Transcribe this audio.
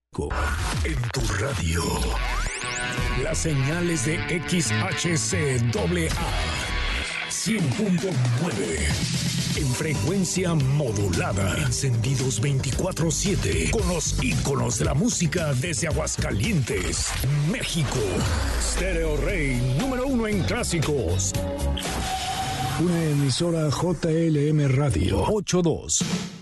En tu radio, las señales de XHCAA 100.9 en frecuencia modulada, encendidos 24/7 con los íconos de la música desde Aguascalientes, México. Stereo Rey número 1 en clásicos. Una emisora JLM Radio 82.